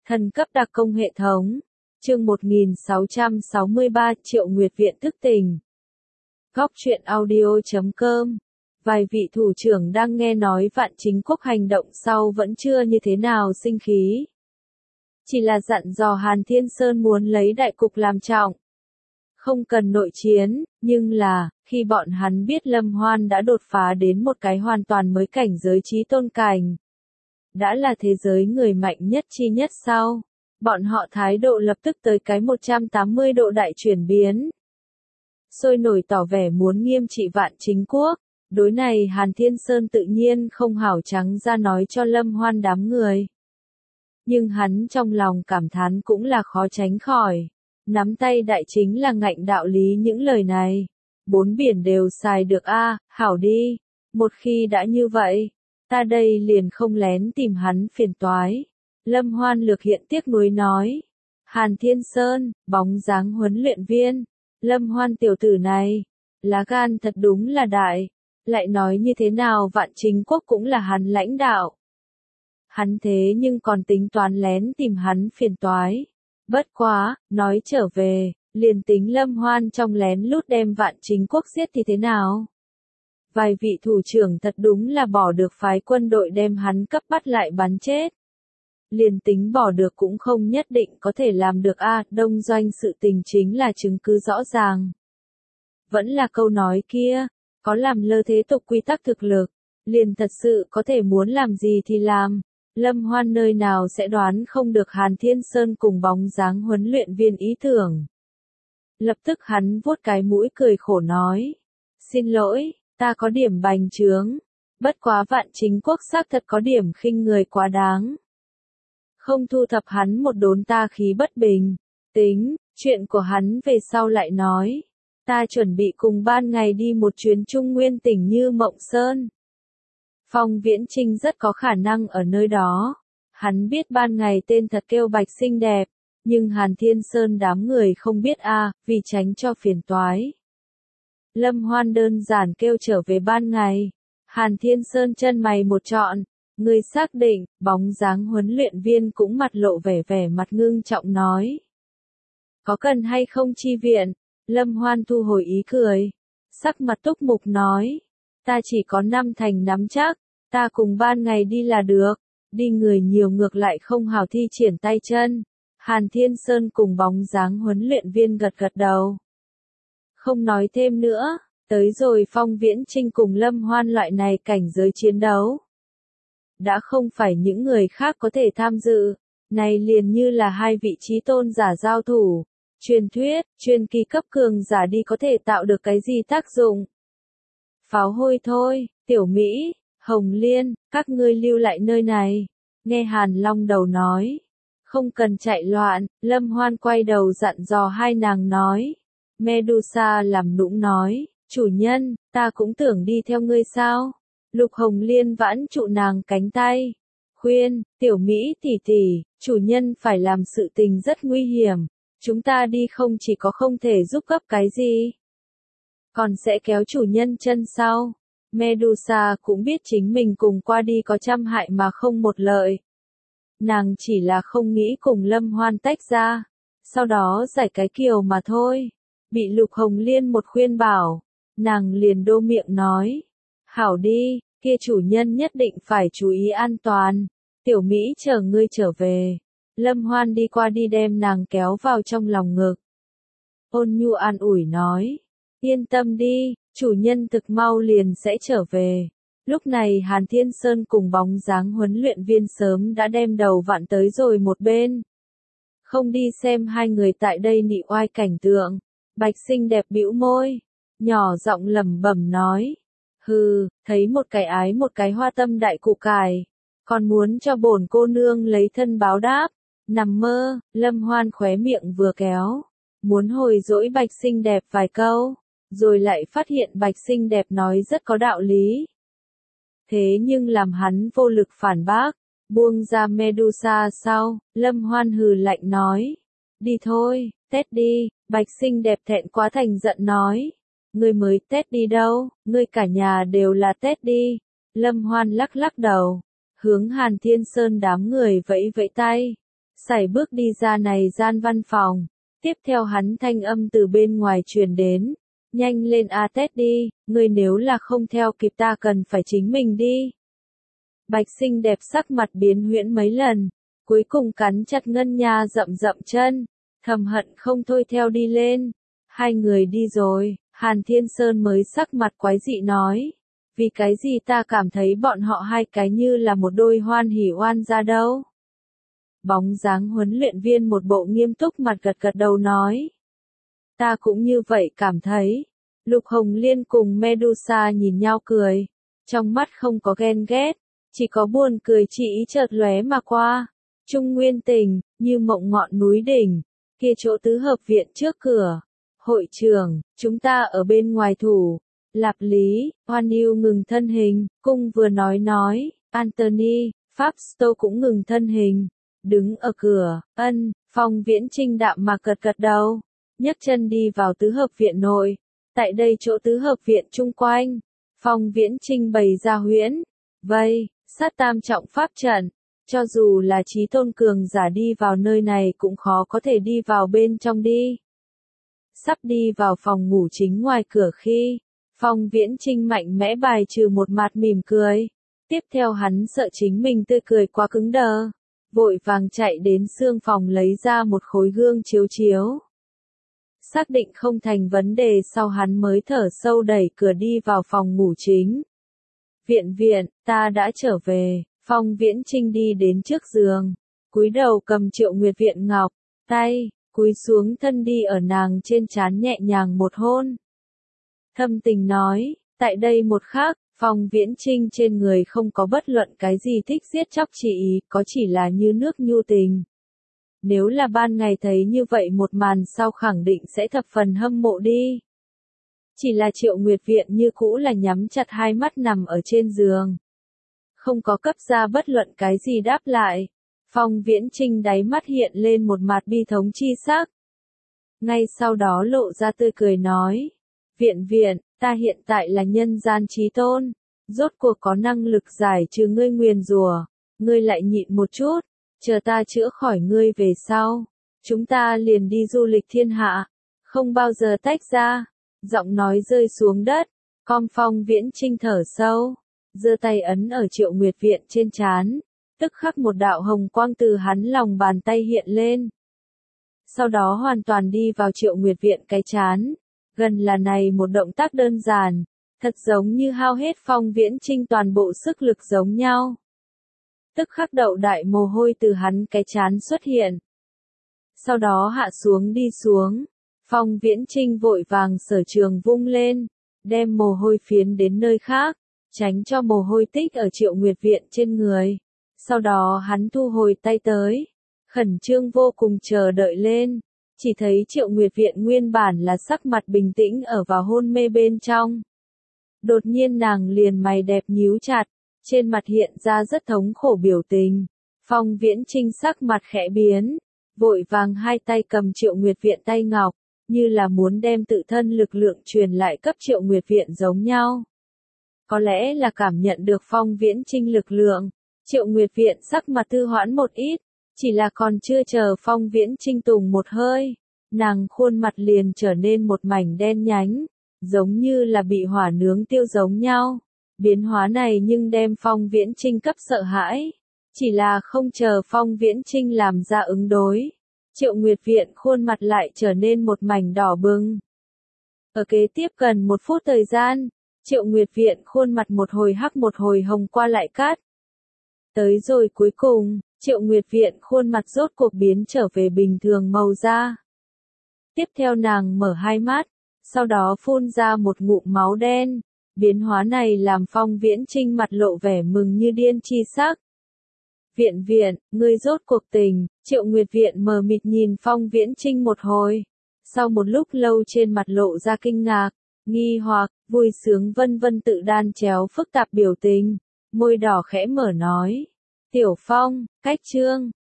Thần cấp đặc công hệ thống. Chương 1663 Triệu Nguyệt Viện thức tỉnh. Góc truyện audio.com. Vài vị thủ trưởng đang nghe nói Vạn Chính Quốc hành động sau vẫn chưa như thế nào sinh khí. Chỉ là dặn dò Hàn Thiên Sơn muốn lấy đại cục làm trọng. Không cần nội chiến, nhưng là, khi bọn hắn biết Lâm Hoan đã đột phá đến một cái hoàn toàn mới cảnh giới trí tôn cảnh. Đã là thế giới người mạnh nhất chi nhất sau. Bọn họ thái độ lập tức tới cái 180 độ đại chuyển biến. Sôi nổi tỏ vẻ muốn nghiêm trị Vạn Chính Quốc. Đối này Hàn Thiên Sơn tự nhiên không hảo trắng ra nói cho Lâm Hoan đám người. Nhưng hắn trong lòng cảm thán cũng là khó tránh khỏi. Nắm tay đại chính là ngạnh đạo lý những lời này. Bốn biển đều xài được a, hảo đi. Một khi đã như vậy, ta đây liền không lén tìm hắn phiền toái. Lâm Hoan lược hiện tiếc nuối nói. Hàn Thiên Sơn, bóng dáng huấn luyện viên. Lâm Hoan tiểu tử này, lá gan thật đúng là đại. Lại nói như thế nào Vạn Chính Quốc cũng là hắn lãnh đạo. Hắn thế nhưng còn tính toán lén tìm hắn phiền toái. Bất quá, nói trở về, liền tính Lâm Hoan trong lén lút đem Vạn Chính Quốc giết thì thế nào? Vài vị thủ trưởng thật đúng là bỏ được phái quân đội đem hắn cấp bắt lại bắn chết. Liền tính bỏ được cũng không nhất định có thể làm được a, đông doanh sự tình chính là chứng cứ rõ ràng. Vẫn là câu nói kia, có làm lơ thế tục quy tắc thực lực, liền thật sự có thể muốn làm gì thì làm. Lâm Hoan nơi nào sẽ đoán không được Hàn Thiên Sơn cùng bóng dáng huấn luyện viên ý tưởng. Lập tức hắn vuốt cái mũi cười khổ nói. Xin lỗi, ta có điểm bành trướng. Bất quá Vạn Chính Quốc xác thật có điểm khinh người quá đáng. Không thu thập hắn một đốn ta khí bất bình. Tính, chuyện của hắn về sau lại nói. Ta chuẩn bị cùng ban ngày đi một chuyến Trung Nguyên tỉnh Như Mộng Sơn. Phong Viễn Trinh rất có khả năng ở nơi đó. Hắn biết ban ngày tên thật kêu Bạch xinh đẹp, nhưng Hàn Thiên Sơn đám người không biết a, vì tránh cho phiền toái. Lâm Hoan đơn giản kêu trở về ban ngày. Hàn Thiên Sơn chân mày một trọn, người xác định, bóng dáng huấn luyện viên cũng mặt lộ vẻ mặt ngưng trọng nói. Có cần hay không chi viện? Lâm Hoan thu hồi ý cười. Sắc mặt túc mục nói. Ta chỉ có 5 thành nắm chắc, ta cùng ban ngày đi là được, đi người nhiều ngược lại không hào thi triển tay chân. Hàn Thiên Sơn cùng bóng dáng huấn luyện viên gật đầu. Không nói thêm nữa, tới rồi Phong Viễn Trinh cùng Lâm Hoan loại này cảnh giới chiến đấu. Đã không phải những người khác có thể tham dự, này liền như là hai vị trí tôn giả giao thủ. Truyền thuyết, truyền kỳ cấp cường giả đi có thể tạo được cái gì tác dụng? Pháo hôi thôi, Tiểu Mỹ, Hồng Liên, các ngươi lưu lại nơi này. Nghe Hàn Long đầu nói. Không cần chạy loạn, Lâm Hoan quay đầu dặn dò hai nàng nói. Medusa làm nũng nói, chủ nhân, ta cũng tưởng đi theo ngươi sao? Lục Hồng Liên vãn trụ nàng cánh tay. Khuyên, Tiểu Mỹ tỷ tỷ, chủ nhân phải làm sự tình rất nguy hiểm. Chúng ta đi không chỉ có không thể giúp gấp cái gì, còn sẽ kéo chủ nhân chân sau. Medusa cũng biết chính mình cùng qua đi có trăm hại mà không một lợi. Nàng chỉ là không nghĩ cùng Lâm Hoan tách ra, sau đó giải cái kiều mà thôi. Bị Lục Hồng Liên một khuyên bảo, nàng liền đô miệng nói. Hảo đi, kia chủ nhân nhất định phải chú ý an toàn. Tiểu Mỹ chờ ngươi trở về. Lâm Hoan đi qua đi đem nàng kéo vào trong lòng ngực. Ôn nhu an ủi nói. Yên tâm đi, chủ nhân thực mau liền sẽ trở về. Lúc này Hàn Thiên Sơn cùng bóng dáng huấn luyện viên sớm đã đem đầu vặn tới rồi một bên. Không đi xem hai người tại đây nị oai cảnh tượng. Bạch xinh đẹp bĩu môi, nhỏ giọng lẩm bẩm nói. Hừ, thấy một cái ái một cái hoa tâm đại cụ cải. Còn muốn cho bổn cô nương lấy thân báo đáp. Nằm mơ, Lâm Hoan khóe miệng vừa kéo. Muốn hồi dỗi Bạch xinh đẹp vài câu. Rồi lại phát hiện Bạch xinh đẹp nói rất có đạo lý. Thế nhưng làm hắn vô lực phản bác. Buông ra Medusa sau, Lâm Hoan hừ lạnh nói. Đi thôi, tết đi. Bạch xinh đẹp thẹn quá thành giận nói. Ngươi mới tết đi đâu, ngươi cả nhà đều là tết đi. Lâm Hoan lắc đầu. Hướng Hàn Thiên Sơn đám người vẫy vẫy tay. sải bước đi ra này gian văn phòng. Tiếp theo hắn thanh âm từ bên ngoài truyền đến. Nhanh lên A Teddy, ngươi nếu là không theo kịp ta cần phải chính mình đi. Bạch xinh đẹp sắc mặt biến huyễn mấy lần, cuối cùng cắn chặt Ngân Nha rậm rậm chân, thầm hận không thôi theo đi lên. Hai người đi rồi, Hàn Thiên Sơn mới sắc mặt quái dị nói. Vì cái gì ta cảm thấy bọn họ hai cái như là một đôi hoan hỉ oan gia đâu. Bóng dáng huấn luyện viên một bộ nghiêm túc mặt gật gật đầu nói. Ta cũng như vậy cảm thấy. Lục Hồng Liên cùng Medusa nhìn nhau cười. Trong mắt không có ghen ghét, chỉ có buồn cười chỉ ý chợt lóe mà qua. Trung Nguyên Tình, như mộng ngọn núi đỉnh, kia chỗ tứ hợp viện trước cửa. Hội trưởng, chúng ta ở bên ngoài thủ. Lạp Lý, Hoan Yêu ngừng thân hình, cung vừa nói, Anthony, Pháp Stowe cũng ngừng thân hình. Đứng ở cửa, Phong Viễn Trinh đạm mà gật gật đầu, nhấc chân đi vào tứ hợp viện nội. Tại đây chỗ tứ hợp viện chung quanh, Phong Viễn Trinh bày ra huyễn, vây, sát tam trọng pháp trận, cho dù là chí tôn cường giả đi vào nơi này cũng khó có thể đi vào bên trong đi. Sắp đi vào phòng ngủ chính ngoài cửa khi, Phong Viễn Trinh mạnh mẽ bài trừ một mặt mỉm cười, tiếp theo hắn sợ chính mình tươi cười quá cứng đờ, vội vàng chạy đến xương phòng lấy ra một khối gương chiếu chiếu. Xác định không thành vấn đề sau hắn mới thở sâu đẩy cửa đi vào phòng ngủ chính. Viện, ta đã trở về. Phong Viễn Trinh đi đến trước giường, cúi đầu cầm Triệu Nguyệt Viện ngọc, tay, cúi xuống thân đi ở nàng trên trán nhẹ nhàng một hôn. Thâm tình nói, tại đây một khắc, Phong Viễn Trinh trên người không có bất luận cái gì thích giết chóc chỉ ý, có chỉ là như nước nhu tình. Nếu là ban ngày thấy như vậy một màn sau khẳng định sẽ thập phần hâm mộ đi. Chỉ là Triệu Nguyệt Viện như cũ là nhắm chặt hai mắt nằm ở trên giường. Không có cấp ra bất luận cái gì đáp lại. Phong Viễn Trinh đáy mắt hiện lên một mặt bi thống chi sắc. Ngay sau đó lộ ra tươi cười nói. Viện, ta hiện tại là nhân gian chí tôn. Rốt cuộc có năng lực giải trừ ngươi nguyền rủa. Ngươi lại nhịn một chút. Chờ ta chữa khỏi ngươi về sau. Chúng ta liền đi du lịch thiên hạ. Không bao giờ tách ra. Giọng nói rơi xuống đất. Phong Viễn Trinh thở sâu. Giơ tay ấn ở Triệu Nguyệt Viện trên trán, tức khắc một đạo hồng quang từ hắn lòng bàn tay hiện lên. Sau đó hoàn toàn đi vào Triệu Nguyệt Viện cái trán, gần là này một động tác đơn giản, thật giống như hao hết Phong Viễn Trinh toàn bộ sức lực giống nhau. Tức khắc đậu đại mồ hôi từ hắn cái trán xuất hiện. Sau đó hạ xuống đi xuống, Phong Viễn Trinh vội vàng sở trường vung lên, đem mồ hôi phiến đến nơi khác. Tránh cho mồ hôi tích ở Triệu Nguyệt Viện trên người. Sau đó hắn thu hồi tay tới. Khẩn trương vô cùng chờ đợi lên. Chỉ thấy Triệu Nguyệt Viện nguyên bản là sắc mặt bình tĩnh ở vào hôn mê bên trong. Đột nhiên nàng liền mày đẹp nhíu chặt. Trên mặt hiện ra rất thống khổ biểu tình. Phong Viễn Trinh sắc mặt khẽ biến. Vội vàng hai tay cầm Triệu Nguyệt Viện tay ngọc. Như là muốn đem tự thân lực lượng truyền lại cấp Triệu Nguyệt Viện giống nhau. Có lẽ là cảm nhận được Phong Viễn Trinh lực lượng, Triệu Nguyệt Viện sắc mặt thư hoãn một ít, chỉ là còn chưa chờ Phong Viễn Trinh tùng một hơi, nàng khuôn mặt liền trở nên một mảnh đen nhánh, giống như là bị hỏa nướng tiêu giống nhau. Biến hóa này nhưng đem Phong Viễn Trinh cấp sợ hãi, chỉ là không chờ Phong Viễn Trinh làm ra ứng đối, Triệu Nguyệt Viện khuôn mặt lại trở nên một mảnh đỏ bừng. Ở kế tiếp gần một phút thời gian, Triệu Nguyệt Viện khuôn mặt một hồi hắc một hồi hồng qua lại cát. Tới rồi cuối cùng, Triệu Nguyệt Viện khuôn mặt rốt cuộc biến trở về bình thường màu da. Tiếp theo nàng mở hai mắt, sau đó phun ra một ngụm máu đen. Biến hóa này làm Phong Viễn Trinh mặt lộ vẻ mừng như điên chi sắc. Viện, ngươi rốt cuộc tình. Triệu Nguyệt Viện mờ mịt nhìn Phong Viễn Trinh một hồi. Sau một lúc lâu trên mặt lộ ra kinh ngạc, nghi hoặc, vui sướng vân vân tự đan chéo phức tạp biểu tình, môi đỏ khẽ mở nói. Tiểu Phong, cách chương,